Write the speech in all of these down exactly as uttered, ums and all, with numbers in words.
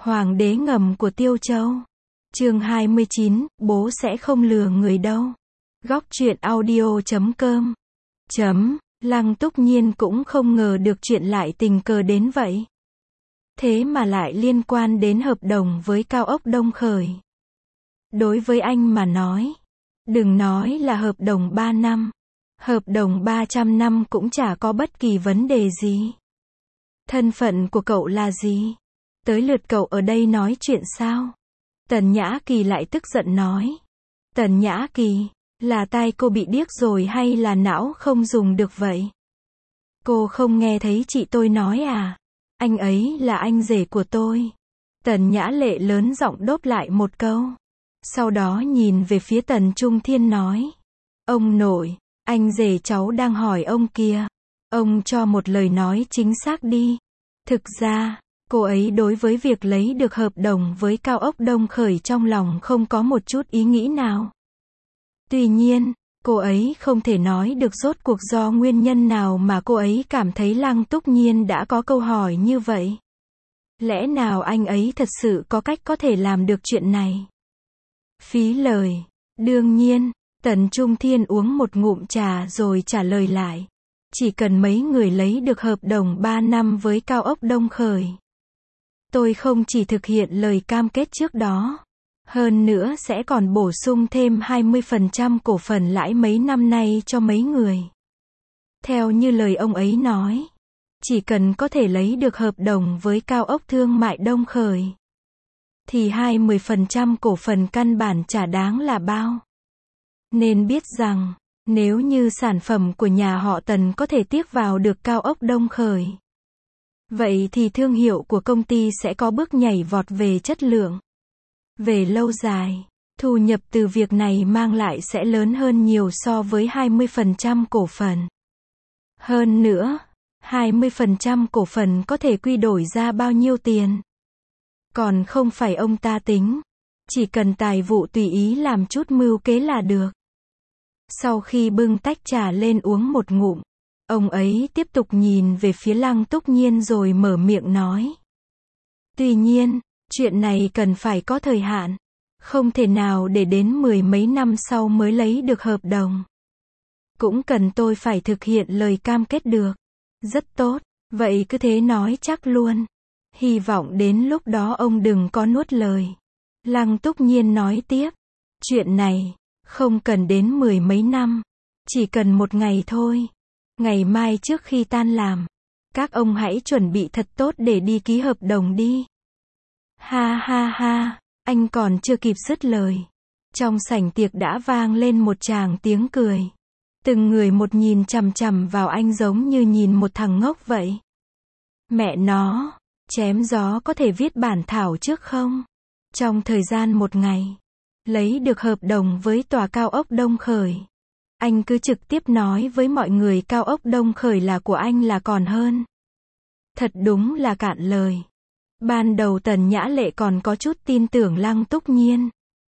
Hoàng đế ngầm của Tiêu Châu. Chương hai mươi chín, bố sẽ không lừa người đâu. Góc truyện audio chấm com. Chấm, Lăng Túc Nhiên cũng không ngờ được chuyện lại tình cờ đến vậy. Thế mà lại liên quan đến hợp đồng với Cao ốc Đông Khởi. Đối với anh mà nói, đừng nói là hợp đồng ba năm, hợp đồng ba trăm năm cũng chả có bất kỳ vấn đề gì. Thân phận của cậu là gì? Tới lượt cậu ở đây nói chuyện sao? Tần Nhã Kỳ lại tức giận nói. Tần Nhã Kỳ, là tai cô bị điếc rồi hay là não không dùng được vậy? Cô không nghe thấy chị tôi nói à? Anh ấy là anh rể của tôi. Tần Nhã Lệ lớn giọng đốt lại một câu. Sau đó nhìn về phía Tần Trung Thiên nói. Ông nội, anh rể cháu đang hỏi ông kia. Ông cho một lời nói chính xác đi. Thực ra, cô ấy đối với việc lấy được hợp đồng với Cao ốc Đông Khởi trong lòng không có một chút ý nghĩ nào. Tuy nhiên, cô ấy không thể nói được rốt cuộc do nguyên nhân nào mà cô ấy cảm thấy Lăng Túc Nhiên đã có câu hỏi như vậy. Lẽ nào anh ấy thật sự có cách có thể làm được chuyện này? Phí lời. Đương nhiên, Tần Trung Thiên uống một ngụm trà rồi trả lời lại. Chỉ cần mấy người lấy được hợp đồng ba năm với Cao ốc Đông Khởi. Tôi không chỉ thực hiện lời cam kết trước đó. Hơn nữa sẽ còn bổ sung thêm hai mươi phần trăm cổ phần lãi mấy năm nay cho mấy người. Theo như lời ông ấy nói, chỉ cần có thể lấy được hợp đồng với Cao ốc Thương mại Đông Khởi, thì hai mươi phần trăm cổ phần căn bản chả đáng là bao. Nên biết rằng, nếu như sản phẩm của nhà họ Tần có thể tiếp vào được Cao ốc Đông Khởi, vậy thì thương hiệu của công ty sẽ có bước nhảy vọt về chất lượng. Về lâu dài, thu nhập từ việc này mang lại sẽ lớn hơn nhiều so với hai mươi phần trăm cổ phần. Hơn nữa, hai mươi phần trăm cổ phần có thể quy đổi ra bao nhiêu tiền? Còn không phải ông ta tính. Chỉ cần tài vụ tùy ý làm chút mưu kế là được. Sau khi bưng tách trà lên uống một ngụm, ông ấy tiếp tục nhìn về phía Lăng Túc Nhiên rồi mở miệng nói. Tuy nhiên, chuyện này cần phải có thời hạn. Không thể nào để đến mười mấy năm sau mới lấy được hợp đồng. Cũng cần tôi phải thực hiện lời cam kết được. Rất tốt, vậy cứ thế nói chắc luôn. Hy vọng đến lúc đó ông đừng có nuốt lời. Lăng Túc Nhiên nói tiếp. Chuyện này, không cần đến mười mấy năm. Chỉ cần một ngày thôi. Ngày mai trước khi tan làm, các ông hãy chuẩn bị thật tốt để đi ký hợp đồng đi. Ha ha ha, anh còn chưa kịp dứt lời. Trong sảnh tiệc đã vang lên một tràng tiếng cười. Từng người một nhìn chằm chằm vào anh giống như nhìn một thằng ngốc vậy. Mẹ nó, chém gió có thể viết bản thảo trước không? Trong thời gian một ngày, lấy được hợp đồng với tòa Cao ốc Đông Khởi. Anh cứ trực tiếp nói với mọi người Cao ốc Đông Khởi là của anh là còn hơn. Thật đúng là cạn lời. Ban đầu Tần Nhã Lệ còn có chút tin tưởng Lăng Túc Nhiên.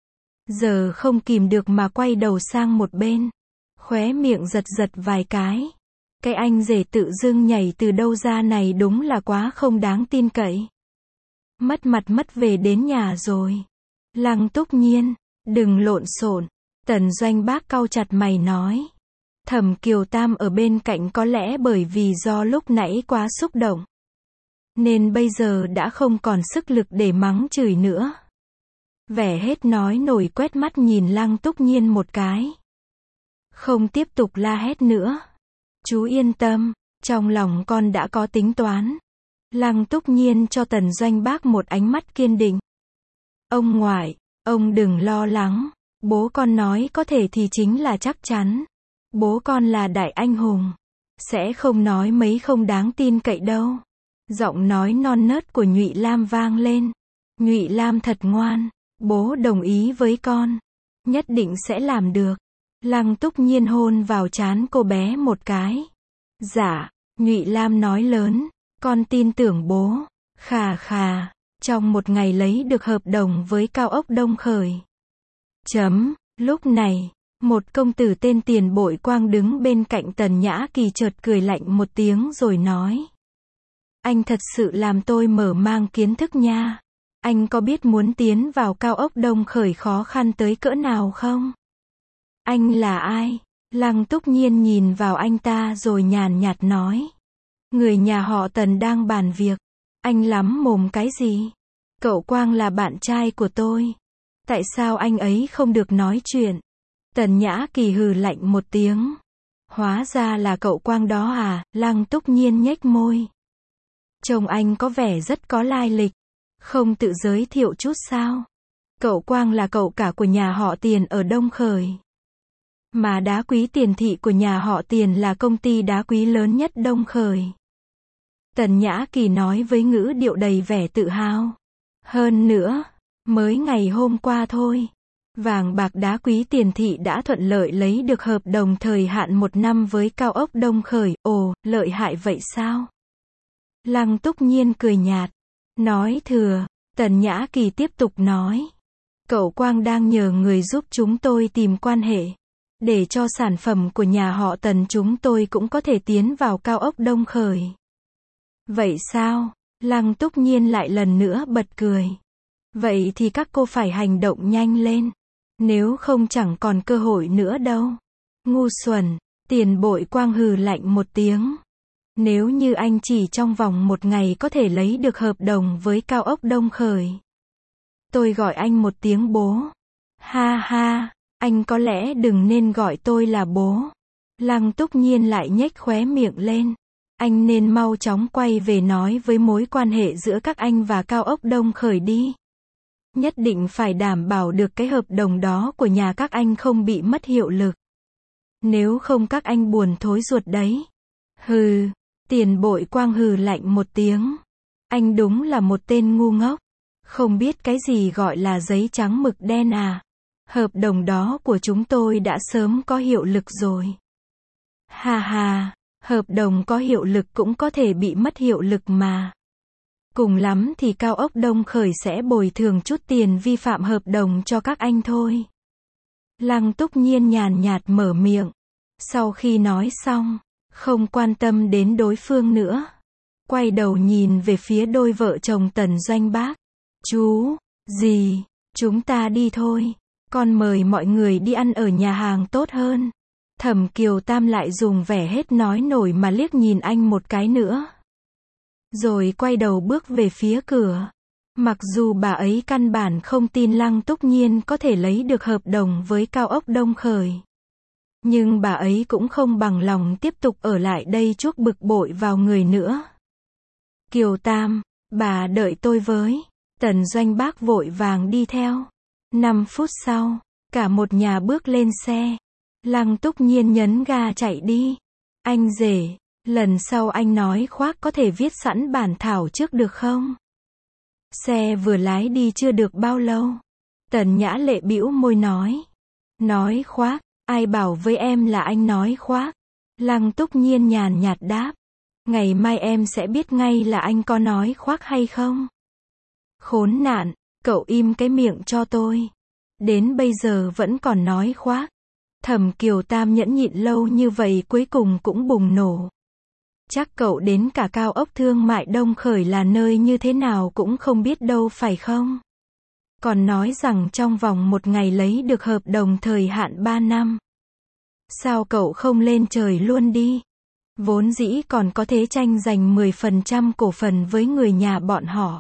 Giờ không kìm được mà quay đầu sang một bên. Khóe miệng giật giật vài cái. Cái anh rể tự dưng nhảy từ đâu ra này đúng là quá không đáng tin cậy. Mất mặt mất về đến nhà rồi. Lăng Túc Nhiên, đừng lộn xộn. Tần Doanh Bác cau chặt mày nói. Thẩm Kiều Tam ở bên cạnh có lẽ bởi vì do lúc nãy quá xúc động, nên bây giờ đã không còn sức lực để mắng chửi nữa. Vẻ hết nói nổi quét mắt nhìn Lăng Túc Nhiên một cái. Không tiếp tục la hét nữa. Chú yên tâm, trong lòng con đã có tính toán. Lăng Túc Nhiên cho Tần Doanh Bác một ánh mắt kiên định. Ông ngoại, ông đừng lo lắng. Bố con nói có thể thì chính là chắc chắn. Bố con là đại anh hùng. Sẽ không nói mấy không đáng tin cậy đâu. Giọng nói non nớt của Nhụy Lam vang lên. Nhụy Lam thật ngoan. Bố đồng ý với con. Nhất định sẽ làm được. Lăng Túc Nhiên hôn vào trán cô bé một cái. Dạ, Nhụy Lam nói lớn. Con tin tưởng bố. Khà khà. Trong một ngày lấy được hợp đồng với Cao ốc Đông Khởi. Chấm, lúc này, một công tử tên Tiền Bội Quang đứng bên cạnh Tần Nhã Kỳ chợt cười lạnh một tiếng rồi nói. Anh thật sự làm tôi mở mang kiến thức nha. Anh có biết muốn tiến vào cao ốc Đông Khởi khó khăn tới cỡ nào không? Anh là ai? Lăng Túc Nhiên nhìn vào anh ta rồi nhàn nhạt nói. Người nhà họ Tần đang bàn việc. Anh lắm mồm cái gì? Cậu Quang là bạn trai của tôi. Tại sao anh ấy không được nói chuyện? Tần Nhã Kỳ hừ lạnh một tiếng. Hóa ra là cậu Quang đó à? Lăng Túc Nhiên nhếch môi. Chồng anh có vẻ rất có lai lịch. Không tự giới thiệu chút sao? Cậu Quang là cậu cả của nhà họ Tiền ở Đông Khởi. Mà đá quý Tiền thị của nhà họ Tiền là công ty đá quý lớn nhất Đông Khởi. Tần Nhã Kỳ nói với ngữ điệu đầy vẻ tự hào. Hơn nữa, mới ngày hôm qua thôi, vàng bạc đá quý Tiền thị đã thuận lợi lấy được hợp đồng thời hạn một năm với cao ốc Đông Khởi. Ồ, lợi hại vậy sao? Lăng Túc Nhiên cười nhạt. Nói thừa, Tần Nhã Kỳ tiếp tục nói. Cậu Quang đang nhờ người giúp chúng tôi tìm quan hệ, để cho sản phẩm của nhà họ Tần chúng tôi cũng có thể tiến vào cao ốc Đông Khởi. Vậy sao? Lăng Túc Nhiên lại lần nữa bật cười. Vậy thì các cô phải hành động nhanh lên. Nếu không chẳng còn cơ hội nữa đâu. Ngu xuẩn, Tiền Bội Quang hừ lạnh một tiếng. Nếu như anh chỉ trong vòng một ngày có thể lấy được hợp đồng với cao ốc Đông Khởi, tôi gọi anh một tiếng bố. Ha ha, anh có lẽ đừng nên gọi tôi là bố. Lăng Túc Nhiên lại nhếch khóe miệng lên. Anh nên mau chóng quay về nói với mối quan hệ giữa các anh và cao ốc Đông Khởi đi. Nhất định phải đảm bảo được cái hợp đồng đó của nhà các anh không bị mất hiệu lực. Nếu không các anh buồn thối ruột đấy. Hừ, Tiền Bội Quang hừ lạnh một tiếng. Anh đúng là một tên ngu ngốc. Không biết cái gì gọi là giấy trắng mực đen à. Hợp đồng đó của chúng tôi đã sớm có hiệu lực rồi. Ha ha, hợp đồng có hiệu lực cũng có thể bị mất hiệu lực mà. Cùng lắm thì cao ốc Đông Khởi sẽ bồi thường chút tiền vi phạm hợp đồng cho các anh thôi. Lăng Túc Nhiên nhàn nhạt mở miệng. Sau khi nói xong, không quan tâm đến đối phương nữa, quay đầu nhìn về phía đôi vợ chồng Tần Doanh Bác. Chú, dì, chúng ta đi thôi. Con mời mọi người đi ăn ở nhà hàng tốt hơn. Thẩm Kiều Tam lại dùng vẻ hết nói nổi mà liếc nhìn anh một cái nữa. Rồi quay đầu bước về phía cửa. Mặc dù bà ấy căn bản không tin Lăng Túc Nhiên có thể lấy được hợp đồng với cao ốc Đông Khởi. Nhưng bà ấy cũng không bằng lòng tiếp tục ở lại đây chuốc bực bội vào người nữa. Kiều Tam, bà đợi tôi với. Tần Doanh Bác vội vàng đi theo. Năm phút sau, cả một nhà bước lên xe. Lăng Túc Nhiên nhấn ga chạy đi. Anh rể, lần sau anh nói khoác có thể viết sẵn bản thảo trước được không? Xe vừa lái đi chưa được bao lâu. Tần Nhã Lệ bĩu môi nói. Nói khoác, ai bảo với em là anh nói khoác? Lăng Túc Nhiên nhàn nhạt đáp. Ngày mai em sẽ biết ngay là anh có nói khoác hay không. Khốn nạn, cậu im cái miệng cho tôi. Đến bây giờ vẫn còn nói khoác. Thẩm Kiều Tam nhẫn nhịn lâu như vậy cuối cùng cũng bùng nổ. Chắc cậu đến cả cao ốc thương mại Đông Khởi là nơi như thế nào cũng không biết đâu phải không? Còn nói rằng trong vòng một ngày lấy được hợp đồng thời hạn ba năm. Sao cậu không lên trời luôn đi? Vốn dĩ còn có thể tranh giành mười phần trăm cổ phần với người nhà bọn họ.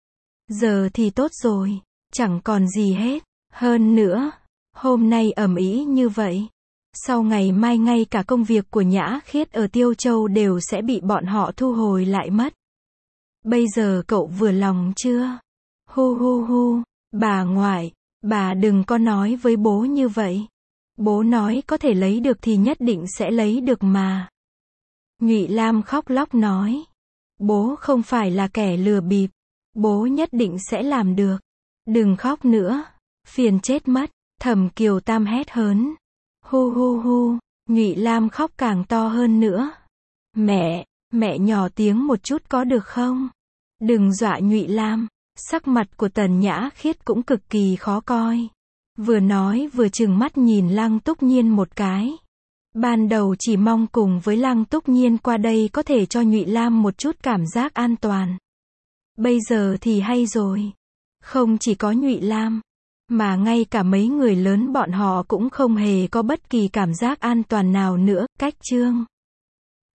Giờ thì tốt rồi, chẳng còn gì hết. Hơn nữa, hôm nay ầm ĩ như vậy. Sau ngày mai ngay cả công việc của Nhã Khiết ở Tiêu Châu đều sẽ bị bọn họ thu hồi lại mất. Bây giờ cậu vừa lòng chưa? Hu hu hu, bà ngoại, bà đừng có nói với bố như vậy. Bố nói có thể lấy được thì nhất định sẽ lấy được mà. Nhụy Lam khóc lóc nói. Bố không phải là kẻ lừa bịp. Bố nhất định sẽ làm được. Đừng khóc nữa. Phiền chết mất. Thẩm Kiều Tam hét hớn. Hu hu hu. Nhụy Lam khóc càng to hơn nữa. Mẹ, mẹ nhỏ tiếng một chút có được không? Đừng dọa Nhụy Lam. Sắc mặt của Tần Nhã Khiết cũng cực kỳ khó coi. Vừa nói vừa trừng mắt nhìn Lăng Túc Nhiên một cái. Ban đầu chỉ mong cùng với Lăng Túc Nhiên qua đây có thể cho Nhụy Lam một chút cảm giác an toàn. Bây giờ thì hay rồi. Không chỉ có Nhụy Lam, mà ngay cả mấy người lớn bọn họ cũng không hề có bất kỳ cảm giác an toàn nào nữa, cách Trương